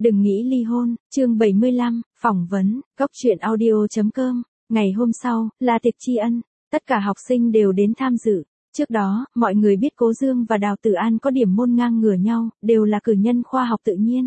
Đừng nghĩ ly hôn, chương 75, phỏng vấn, góc truyện audio.com. Ngày hôm sau, là tiệc tri ân, tất cả học sinh đều đến tham dự. Trước đó, mọi người biết Cố Dương và Đào Tử An có điểm môn ngang ngửa nhau, đều là cử nhân khoa học tự nhiên.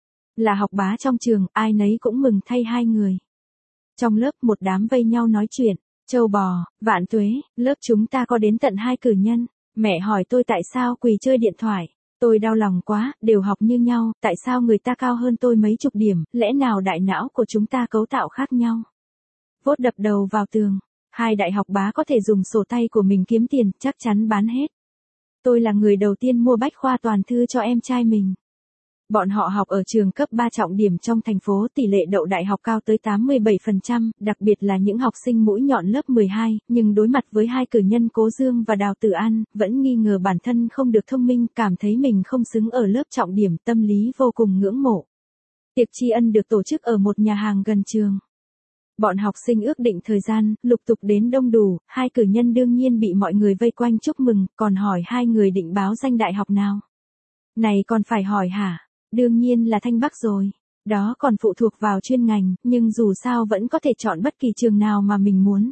Là học bá trong trường, ai nấy cũng mừng thay hai người. Trong lớp một đám vây nhau nói chuyện, châu bò, vạn tuế, lớp chúng ta có đến tận 2 cử nhân. Mẹ hỏi tôi tại sao quỳ chơi điện thoại. Tôi đau lòng quá, đều học như nhau, tại sao người ta cao hơn tôi mấy chục điểm, lẽ nào đại não của chúng ta cấu tạo khác nhau. Vốt đập đầu vào tường, 2 đại học bá có thể dùng sổ tay của mình kiếm tiền, chắc chắn bán hết. Tôi là người đầu tiên mua bách khoa toàn thư cho em trai mình. Bọn họ học ở trường cấp 3 trọng điểm trong thành phố, tỷ lệ đậu đại học cao tới 87%, đặc biệt là những học sinh mũi nhọn lớp 12, nhưng đối mặt với 2 cử nhân Cố Dương và Đào Tử An, vẫn nghi ngờ bản thân không được thông minh, cảm thấy mình không xứng ở lớp trọng điểm, tâm lý vô cùng ngưỡng mộ. Tiệc tri ân được tổ chức ở một nhà hàng gần trường. Bọn học sinh ước định thời gian, lục tục đến đông đủ, 2 cử nhân đương nhiên bị mọi người vây quanh chúc mừng, còn hỏi 2 người định báo danh đại học nào. Này còn phải hỏi hả? Đương nhiên là Thanh Bắc rồi. Đó còn phụ thuộc vào chuyên ngành, nhưng dù sao vẫn có thể chọn bất kỳ trường nào mà mình muốn.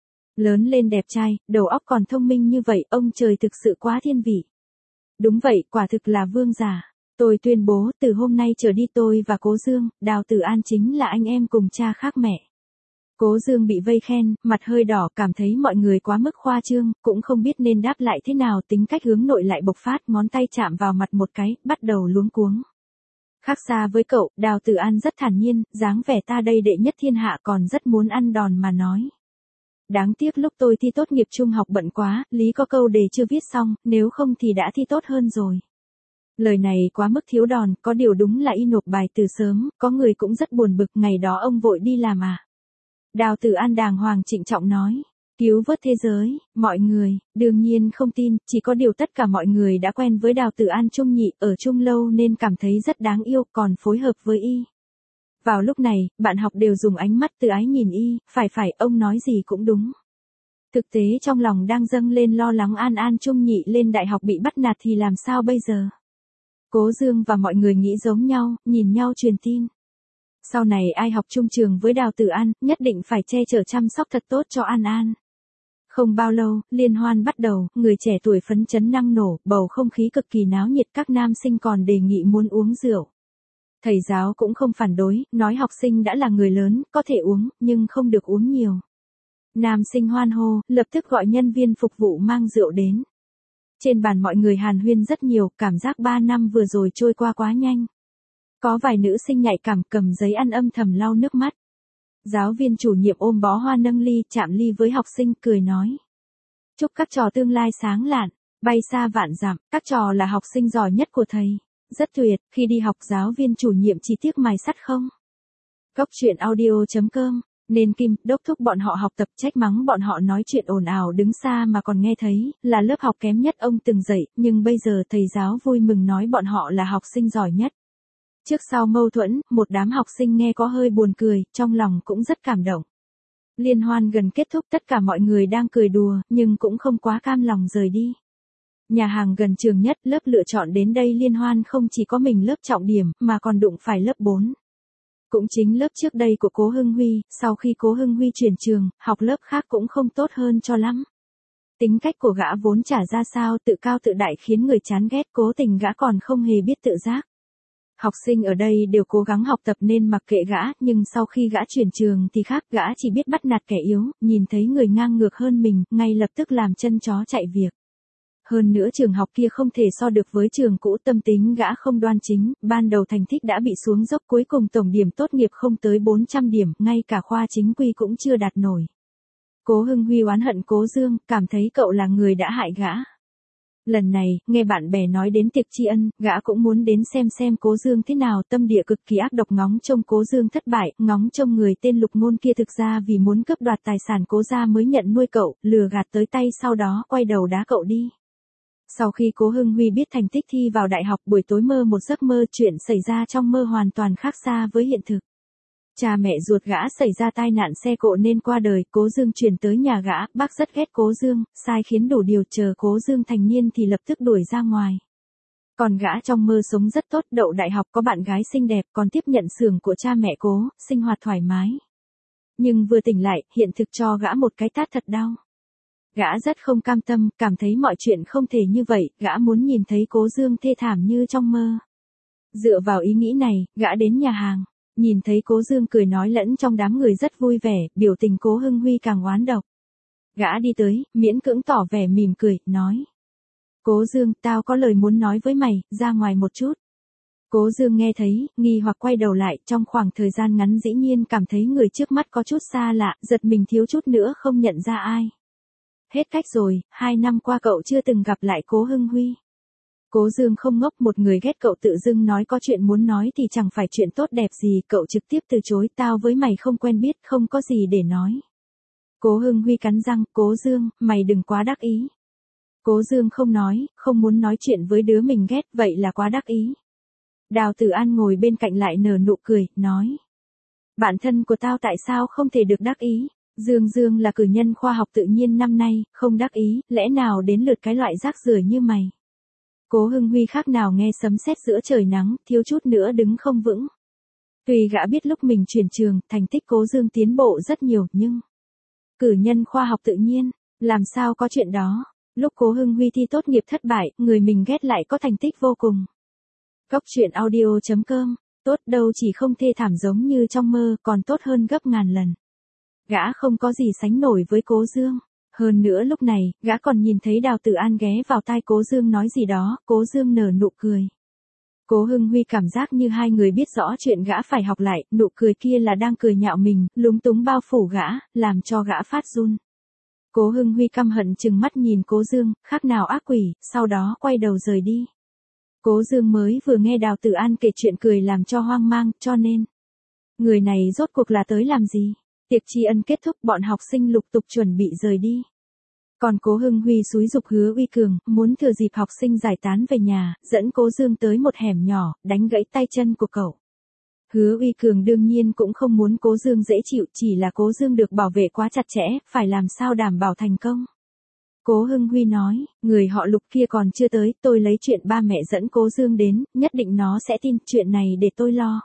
Lớn lên đẹp trai, đầu óc còn thông minh như vậy, ông trời thực sự quá thiên vị. Đúng vậy, quả thực là vương giả. Tôi tuyên bố từ hôm nay trở đi tôi và Cố Dương, Đào Tử An chính là anh em cùng cha khác mẹ. Cố Dương bị vây khen, mặt hơi đỏ, cảm thấy mọi người quá mức khoa trương, cũng không biết nên đáp lại thế nào, tính cách hướng nội lại bộc phát, ngón tay chạm vào mặt một cái, bắt đầu luống cuống. Khác xa với cậu, Đào Tử An rất thản nhiên, dáng vẻ ta đây đệ nhất thiên hạ, còn rất muốn ăn đòn mà nói. Đáng tiếc lúc tôi thi tốt nghiệp trung học bận quá, lý có câu đề chưa viết xong, nếu không thì đã thi tốt hơn rồi. Lời này quá mức thiếu đòn, có điều đúng là y nộp bài từ sớm, có người cũng rất buồn bực, ngày đó ông vội đi làm à. Đào Tử An đàng hoàng trịnh trọng nói. Cứu vớt thế giới, mọi người, đương nhiên không tin, chỉ có điều tất cả mọi người đã quen với Đào Tử An trung nhị, ở chung lâu nên cảm thấy rất đáng yêu, còn phối hợp với y. Vào lúc này, bạn học đều dùng ánh mắt từ ái nhìn y, phải, ông nói gì cũng đúng. Thực tế trong lòng đang dâng lên lo lắng An trung nhị lên đại học bị bắt nạt thì làm sao bây giờ. Cố Dương và mọi người nghĩ giống nhau, nhìn nhau truyền tin. Sau này ai học chung trường với Đào Tử An, nhất định phải che chở chăm sóc thật tốt cho An. Không bao lâu, liên hoan bắt đầu, người trẻ tuổi phấn chấn năng nổ, bầu không khí cực kỳ náo nhiệt, các nam sinh còn đề nghị muốn uống rượu. Thầy giáo cũng không phản đối, nói học sinh đã là người lớn, có thể uống, nhưng không được uống nhiều. Nam sinh hoan hô, lập tức gọi nhân viên phục vụ mang rượu đến. Trên bàn mọi người hàn huyên rất nhiều, cảm giác 3 năm vừa rồi trôi qua quá nhanh. Có vài nữ sinh nhạy cảm cầm giấy ăn âm thầm lau nước mắt. Giáo viên chủ nhiệm ôm bó hoa nâng ly, chạm ly với học sinh, cười nói. Chúc các trò tương lai sáng lạn, bay xa vạn dặm, các trò là học sinh giỏi nhất của thầy. Rất tuyệt, khi đi học giáo viên chủ nhiệm chỉ tiếc mài sắt không. Góc truyện audio.com, nên Kim, đốc thúc bọn họ học tập, trách mắng bọn họ nói chuyện ồn ào đứng xa mà còn nghe thấy, là lớp học kém nhất ông từng dạy, nhưng bây giờ thầy giáo vui mừng nói bọn họ là học sinh giỏi nhất. Trước sau mâu thuẫn, một đám học sinh nghe có hơi buồn cười, trong lòng cũng rất cảm động. Liên hoan gần kết thúc, tất cả mọi người đang cười đùa, nhưng cũng không quá cam lòng rời đi. Nhà hàng gần trường nhất, lớp lựa chọn đến đây liên hoan không chỉ có mình lớp trọng điểm, mà còn đụng phải lớp 4. Cũng chính lớp trước đây của Cố Hưng Huy, sau khi Cố Hưng Huy chuyển trường, học lớp khác cũng không tốt hơn cho lắm. Tính cách của gã vốn chả ra sao, tự cao tự đại khiến người chán ghét, cố tình gã còn không hề biết tự giác. Học sinh ở đây đều cố gắng học tập nên mặc kệ gã, nhưng sau khi gã chuyển trường thì khác, gã chỉ biết bắt nạt kẻ yếu, nhìn thấy người ngang ngược hơn mình, ngay lập tức làm chân chó chạy việc. Hơn nữa trường học kia không thể so được với trường cũ, tâm tính gã không đoan chính, ban đầu thành tích đã bị xuống dốc, cuối cùng tổng điểm tốt nghiệp không tới 400 điểm, ngay cả khoa chính quy cũng chưa đạt nổi. Cố Hưng Huy oán hận Cố Dương, cảm thấy cậu là người đã hại gã. Lần này, nghe bạn bè nói đến tiệc tri ân, gã cũng muốn đến xem Cố Dương thế nào, tâm địa cực kỳ ác độc, ngóng trông Cố Dương thất bại, ngóng trông người tên Lục Ngôn kia thực ra vì muốn cướp đoạt tài sản Cố gia mới nhận nuôi cậu, lừa gạt tới tay, sau đó quay đầu đá cậu đi. Sau khi Cố Hưng Huy biết thành tích thi vào đại học, buổi tối mơ một giấc mơ, chuyện xảy ra trong mơ hoàn toàn khác xa với hiện thực. Cha mẹ ruột gã xảy ra tai nạn xe cộ nên qua đời, Cố Dương chuyển tới nhà gã, bác rất ghét Cố Dương, sai khiến đủ điều, chờ Cố Dương thành niên thì lập tức đuổi ra ngoài. Còn gã trong mơ sống rất tốt, đậu đại học, có bạn gái xinh đẹp, còn tiếp nhận xưởng của cha mẹ cố, sinh hoạt thoải mái. Nhưng vừa tỉnh lại, hiện thực cho gã một cái tát thật đau. Gã rất không cam tâm, cảm thấy mọi chuyện không thể như vậy, gã muốn nhìn thấy Cố Dương thê thảm như trong mơ. Dựa vào ý nghĩ này, gã đến nhà hàng, nhìn thấy Cố Dương cười nói lẫn trong đám người rất vui vẻ, biểu tình Cố Hưng Huy càng oán độc. Gã đi tới, miễn cưỡng tỏ vẻ mỉm cười, nói. Cố Dương, tao có lời muốn nói với mày, ra ngoài một chút. Cố Dương nghe thấy, nghi hoặc quay đầu lại, trong khoảng thời gian ngắn dĩ nhiên cảm thấy người trước mắt có chút xa lạ, giật mình thiếu chút nữa không nhận ra ai. Hết cách rồi, 2 năm qua cậu chưa từng gặp lại Cố Hưng Huy. Cố Dương không ngốc, một người ghét cậu tự dưng nói có chuyện muốn nói thì chẳng phải chuyện tốt đẹp gì, cậu trực tiếp từ chối, tao với mày không quen biết, không có gì để nói. Cố Hưng Huy cắn răng, Cố Dương, mày đừng quá đắc ý. Cố Dương không nói, không muốn nói chuyện với đứa mình ghét, vậy là quá đắc ý. Đào Tử An ngồi bên cạnh lại nở nụ cười, nói. Bạn thân của tao tại sao không thể được đắc ý? Dương là cử nhân khoa học tự nhiên năm nay, không đắc ý, lẽ nào đến lượt cái loại rác rưởi như mày? Cố Hưng Huy khác nào nghe sấm sét giữa trời nắng, thiếu chút nữa đứng không vững. Tuy gã biết lúc mình chuyển trường, thành tích Cố Dương tiến bộ rất nhiều, nhưng cử nhân khoa học tự nhiên, làm sao có chuyện đó? Lúc Cố Hưng Huy thi tốt nghiệp thất bại, người mình ghét lại có thành tích vô cùng. Cốc truyện audio.com, tốt đâu chỉ không thê thảm giống như trong mơ, còn tốt hơn gấp ngàn lần. Gã không có gì sánh nổi với Cố Dương. Hơn nữa lúc này, gã còn nhìn thấy Đào Tử An ghé vào tai Cố Dương nói gì đó, Cố Dương nở nụ cười. Cố Hưng Huy cảm giác như hai người biết rõ chuyện gã phải học lại, nụ cười kia là đang cười nhạo mình, lúng túng bao phủ gã, làm cho gã phát run. Cố Hưng Huy căm hận chừng mắt nhìn Cố Dương, khác nào ác quỷ, sau đó quay đầu rời đi. Cố Dương mới vừa nghe Đào Tử An kể chuyện cười làm cho hoang mang, cho nên người này rốt cuộc là tới làm gì? Tiệc tri ân kết thúc, bọn học sinh lục tục chuẩn bị rời đi. Còn Cố Hưng Huy xúi giục Hứa Uy Cường, muốn thừa dịp học sinh giải tán về nhà, dẫn Cố Dương tới một hẻm nhỏ, đánh gãy tay chân của cậu. Hứa Uy Cường đương nhiên cũng không muốn Cố Dương dễ chịu, chỉ là Cố Dương được bảo vệ quá chặt chẽ, phải làm sao đảm bảo thành công. Cố Hưng Huy nói, người họ Lục kia còn chưa tới, tôi lấy chuyện ba mẹ dẫn Cố Dương đến, nhất định nó sẽ tin, chuyện này để tôi lo.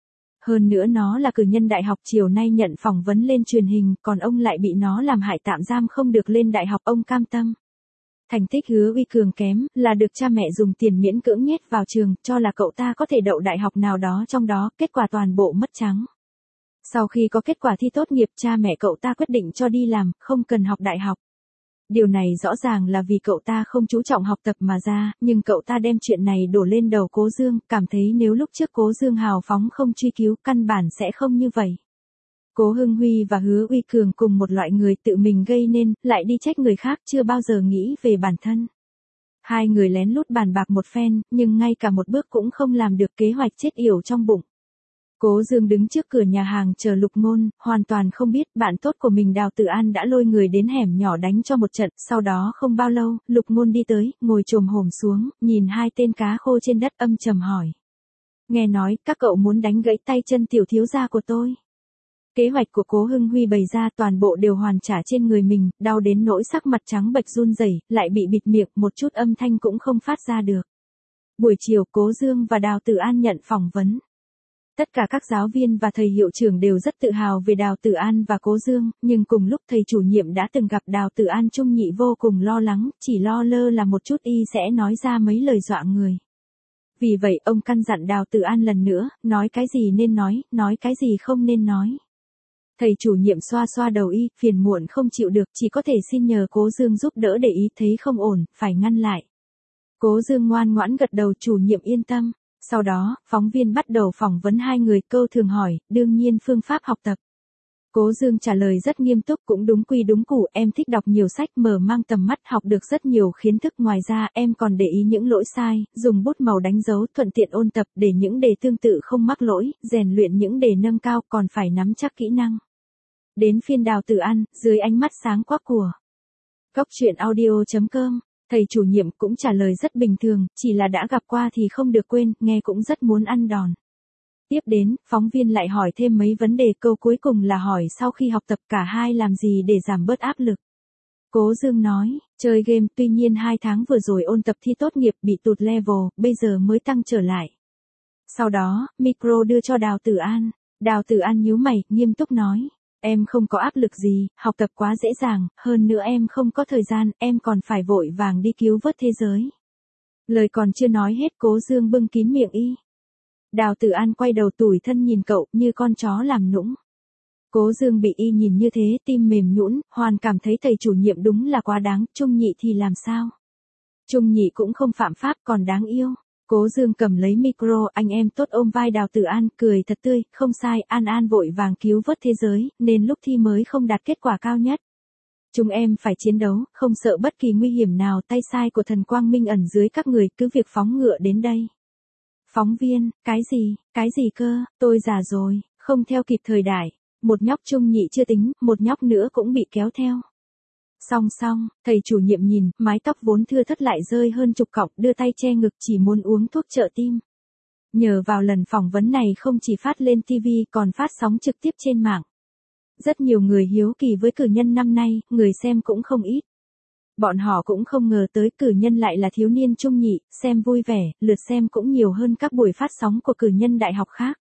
Hơn nữa nó là cử nhân đại học, chiều nay nhận phỏng vấn lên truyền hình, còn ông lại bị nó làm hại tạm giam không được lên đại học, ông cam tâm. Thành tích Hứa Uy Cường kém, là được cha mẹ dùng tiền miễn cưỡng nhét vào trường, cho là cậu ta có thể đậu đại học nào đó trong đó, kết quả toàn bộ mất trắng. Sau khi có kết quả thi tốt nghiệp, cha mẹ cậu ta quyết định cho đi làm, không cần học đại học. Điều này rõ ràng là vì cậu ta không chú trọng học tập mà ra, nhưng cậu ta đem chuyện này đổ lên đầu Cố Dương, cảm thấy nếu lúc trước Cố Dương hào phóng không truy cứu, căn bản sẽ không như vậy. Cố Hưng Huy và Hứa Uy Cường cùng một loại người tự mình gây nên, lại đi trách người khác, chưa bao giờ nghĩ về bản thân. Hai người lén lút bàn bạc một phen, nhưng ngay cả một bước cũng không làm được, kế hoạch chết yểu trong bụng. Cố Dương đứng trước cửa nhà hàng chờ Lục Ngôn, hoàn toàn không biết bạn tốt của mình Đào Tử An đã lôi người đến hẻm nhỏ đánh cho một trận, sau đó không bao lâu, Lục Ngôn đi tới, ngồi chồm hổm xuống, nhìn hai tên cá khô trên đất âm trầm hỏi. Nghe nói, các cậu muốn đánh gãy tay chân tiểu thiếu gia của tôi. Kế hoạch của Cố Hưng Huy bày ra toàn bộ đều hoàn trả trên người mình, đau đến nỗi sắc mặt trắng bệch run rẩy, lại bị bịt miệng, một chút âm thanh cũng không phát ra được. Buổi chiều, Cố Dương và Đào Tử An nhận phỏng vấn. Tất cả các giáo viên và thầy hiệu trưởng đều rất tự hào về Đào Tử An và Cố Dương, nhưng cùng lúc thầy chủ nhiệm đã từng gặp Đào Tử An Trung Nhị vô cùng lo lắng, chỉ lo lơ là một chút y sẽ nói ra mấy lời dọa người. Vì vậy ông căn dặn Đào Tử An lần nữa, nói cái gì nên nói cái gì không nên nói. Thầy chủ nhiệm xoa xoa đầu y, phiền muộn không chịu được, chỉ có thể xin nhờ Cố Dương giúp đỡ để ý, thấy không ổn, phải ngăn lại. Cố Dương ngoan ngoãn gật đầu, chủ nhiệm yên tâm. Sau đó, phóng viên bắt đầu phỏng vấn hai người, câu thường hỏi, đương nhiên phương pháp học tập. Cố Dương trả lời rất nghiêm túc, cũng đúng quy đúng củ, em thích đọc nhiều sách, mở mang tầm mắt, học được rất nhiều kiến thức, ngoài ra em còn để ý những lỗi sai, dùng bút màu đánh dấu, thuận tiện ôn tập để những đề tương tự không mắc lỗi, rèn luyện những đề nâng cao, còn phải nắm chắc kỹ năng. Đến phiên Đào Tử An, dưới ánh mắt sáng quắc của Cốc truyện audio.com, thầy chủ nhiệm cũng trả lời rất bình thường, chỉ là đã gặp qua thì không được quên, nghe cũng rất muốn ăn đòn. Tiếp đến, phóng viên lại hỏi thêm mấy vấn đề, câu cuối cùng là hỏi sau khi học tập cả hai làm gì để giảm bớt áp lực. Cố Dương nói, chơi game tuy nhiên 2 tháng vừa rồi ôn tập thi tốt nghiệp bị tụt level, bây giờ mới tăng trở lại. Sau đó, micro đưa cho Đào Tử An. Đào Tử An nhíu mày, nghiêm túc nói. Em không có áp lực gì, học tập quá dễ dàng, hơn nữa em không có thời gian, em còn phải vội vàng đi cứu vớt thế giới. Lời còn chưa nói hết Cố Dương bưng kín miệng y. Đào Tử An quay đầu tủi thân nhìn cậu như con chó làm nũng. Cố Dương bị y nhìn như thế tim mềm nhũn, hoàn cảm thấy thầy chủ nhiệm đúng là quá đáng, Trung Nhị thì làm sao? Trung Nhị cũng không phạm pháp còn đáng yêu. Cố Dương cầm lấy micro, anh em tốt ôm vai Đào Tử An, cười thật tươi, không sai, An An vội vàng cứu vớt thế giới, nên lúc thi mới không đạt kết quả cao nhất. Chúng em phải chiến đấu, không sợ bất kỳ nguy hiểm nào, tay sai của thần Quang Minh ẩn dưới các người, cứ việc phóng ngựa đến đây. Phóng viên, cái gì cơ, tôi già rồi, không theo kịp thời đại. Một nhóc Trung Nhị chưa tính, một nhóc nữa cũng bị kéo theo. Song, thầy chủ nhiệm nhìn, mái tóc vốn thưa thớt lại rơi hơn chục cọng, đưa tay che ngực chỉ muốn uống thuốc trợ tim. Nhờ vào lần phỏng vấn này không chỉ phát lên TV còn phát sóng trực tiếp trên mạng. Rất nhiều người hiếu kỳ với cử nhân năm nay, người xem cũng không ít. Bọn họ cũng không ngờ tới cử nhân lại là thiếu niên Trung Nhị, xem vui vẻ, lượt xem cũng nhiều hơn các buổi phát sóng của cử nhân đại học khác.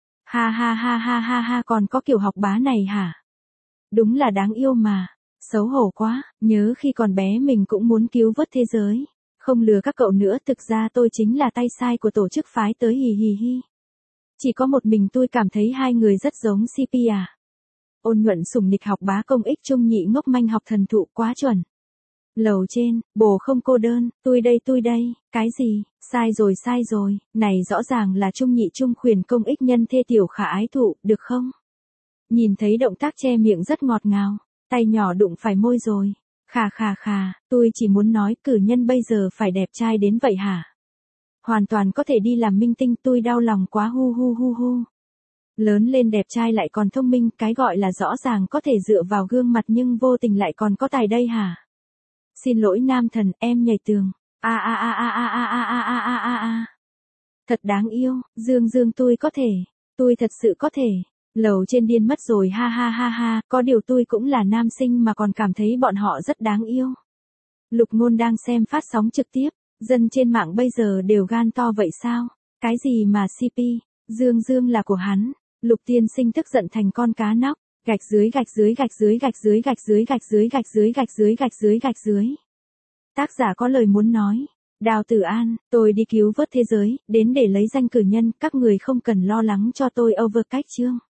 Ha, còn có kiểu học bá này hả? Đúng là đáng yêu mà. Xấu hổ quá, nhớ khi còn bé mình cũng muốn cứu vớt thế giới. Không lừa các cậu nữa, thực ra tôi chính là tay sai của tổ chức phái tới hì. Chỉ có một mình tôi cảm thấy hai người rất giống CP à. Ôn Nhuận sủng nịch học bá công ích Trung Nhị ngốc manh học thần thụ quá chuẩn. Lầu trên, bồ không cô đơn, tôi đây, cái gì, sai rồi, này rõ ràng là Trung Nhị trung khuyển công ích nhân thê tiểu khả ái thụ, được không? Nhìn thấy động tác che miệng rất ngọt ngào, tay nhỏ đụng phải môi rồi. Khà, tôi chỉ muốn nói cử nhân bây giờ phải đẹp trai đến vậy hả? Hoàn toàn có thể đi làm minh tinh, tôi đau lòng quá hu. Lớn lên đẹp trai lại còn thông minh, cái gọi là rõ ràng có thể dựa vào gương mặt nhưng vô tình lại còn có tài đây hả? Xin lỗi nam thần, em nhảy tường. Thật đáng yêu, Dương tôi có thể. Tôi thật sự có thể. Lầu trên điên mất rồi ha, có điều tôi cũng là nam sinh mà còn cảm thấy bọn họ rất đáng yêu. Lục Ngôn đang xem phát sóng trực tiếp, dân trên mạng bây giờ đều gan to vậy sao? Cái gì mà CP, Dương là của hắn. Lục tiên sinh tức giận thành con cá nóc, gạch dưới. Tác giả có lời muốn nói. Đào Tử An, tôi đi cứu vớt thế giới, đến để lấy danh cử nhân, các người không cần lo lắng cho tôi overcatch chương.